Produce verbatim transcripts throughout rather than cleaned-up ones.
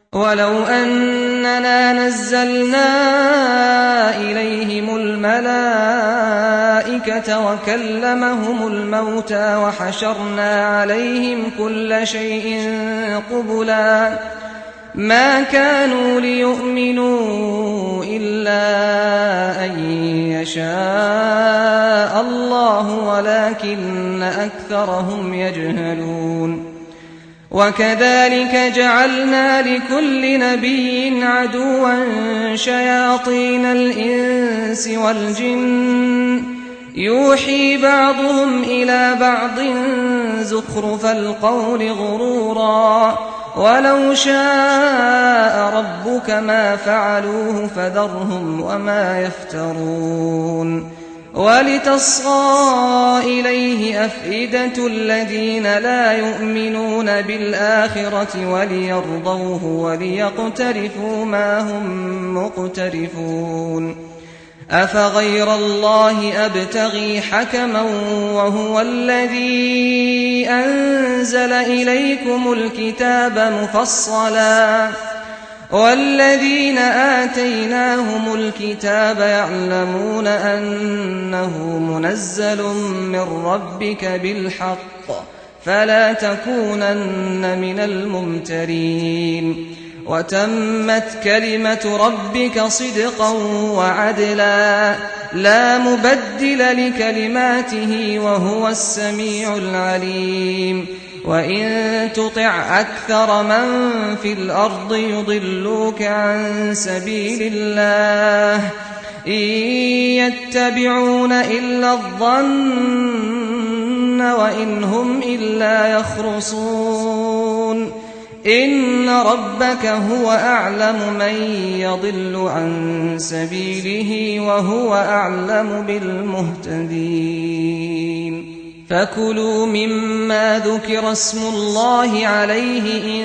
ولو أننا نزلنا إليهم الملائكة وكلمهم الموتى وحشرنا عليهم كل شيء قبلا ما كانوا ليؤمنوا إلا أن يشاء الله ولكن أكثرهم يجهلون. وكذلك جعلنا لكل نبي عدوا شياطين الإنس والجن يوحي بعضهم إلى بعض زخرف القول غرورا ولو شاء ربك ما فعلوه فذرهم وما يفترون. ولتصغى إليه أفئدة الذين لا يؤمنون بالآخرة وليرضوه وليقترفوا ما هم مقترفون. أفغير الله أبتغي حكما وهو الذي أنزل إليكم الكتاب مفصلا والذين آتيناهم الكتاب يعلمون أنه منزل من ربك بالحق فلا تكونن من الممترين. وتمت كلمة ربك صدقا وعدلا لا مبدل لكلماته وهو السميع العليم. وإن تطع أكثر من في الأرض يضلوك عن سبيل الله إن يتبعون إلا الظن وإن هم إلا يخرصون. إن ربك هو أعلم من يضل عن سبيله وهو أعلم بالمهتدين. فكلوا مما ذكر اسم الله عليه إن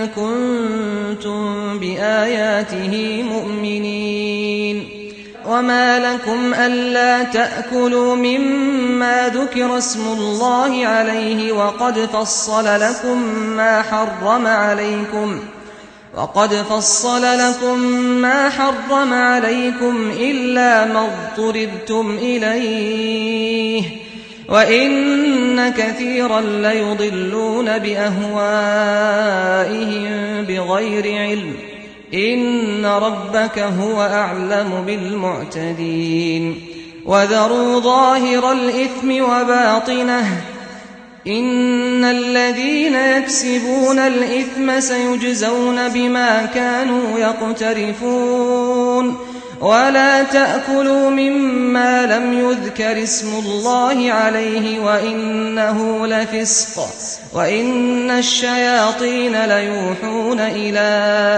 كنتم بآياته مؤمنين. وما لكم ألا تأكلوا مما ذكر اسم الله عليه وقد فصل لكم ما حرم عليكم وقد فصل لكم ما حرم عليكم إلا ما اضطررتم إليه وإن كثيرا ليضلون بأهوائهم بغير علم. إن ربك هو أعلم بالمعتدين. وذروا ظاهر الإثم وباطنه إن الذين يكسبون الإثم سيجزون بما كانوا يقترفون. ولا تأكلوا مما لم يذكر اسم الله عليه وإنه لفسق وإن الشياطين ليوحون إلى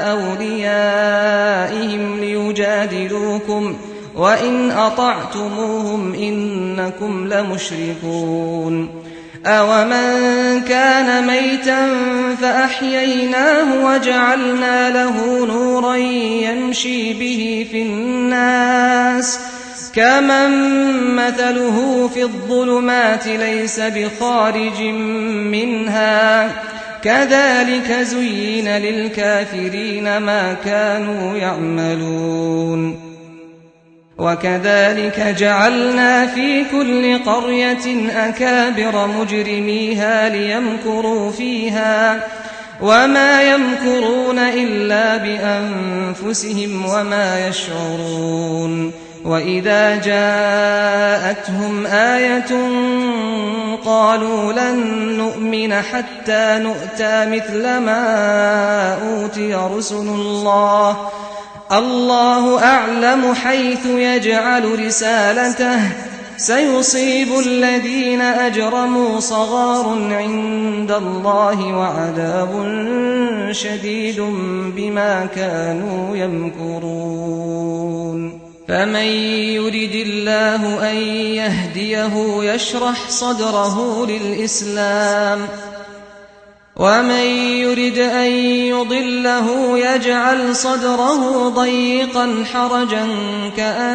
أوليائهم ليجادلوكم وإن أطعتموهم إنكم لمشركون. أومن كان ميتا فأحييناه وجعلنا له نورا يمشي به في الناس كمن مثله في الظلمات ليس بخارج منها كذلك زين للكافرين ما كانوا يعملون. وكذلك جعلنا في كل قرية أكابر مجرميها ليمكروا فيها وما يمكرون إلا بأنفسهم وما يشعرون. وإذا جاءتهم آية قالوا لن نؤمن حتى نؤتى مثل ما أوتي رسل الله الله أعلم حيث يجعل رسالته سيصيب الذين أجرموا صغار عند الله وعذاب شديد بما كانوا يمكرون. فمن يرد الله أن يهديه يشرح صدره للإسلام ومن يرد أن يضله يجعل صدره ضيقا حرجا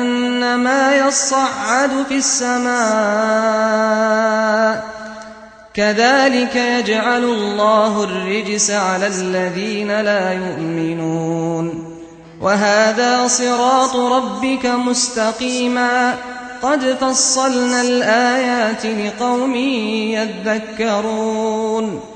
كأنما يصعد في السماء كذلك يجعل الله الرجس على الذين لا يؤمنون وهذا صراط ربك مستقيما قد فصلنا الآيات لقوم يذكرون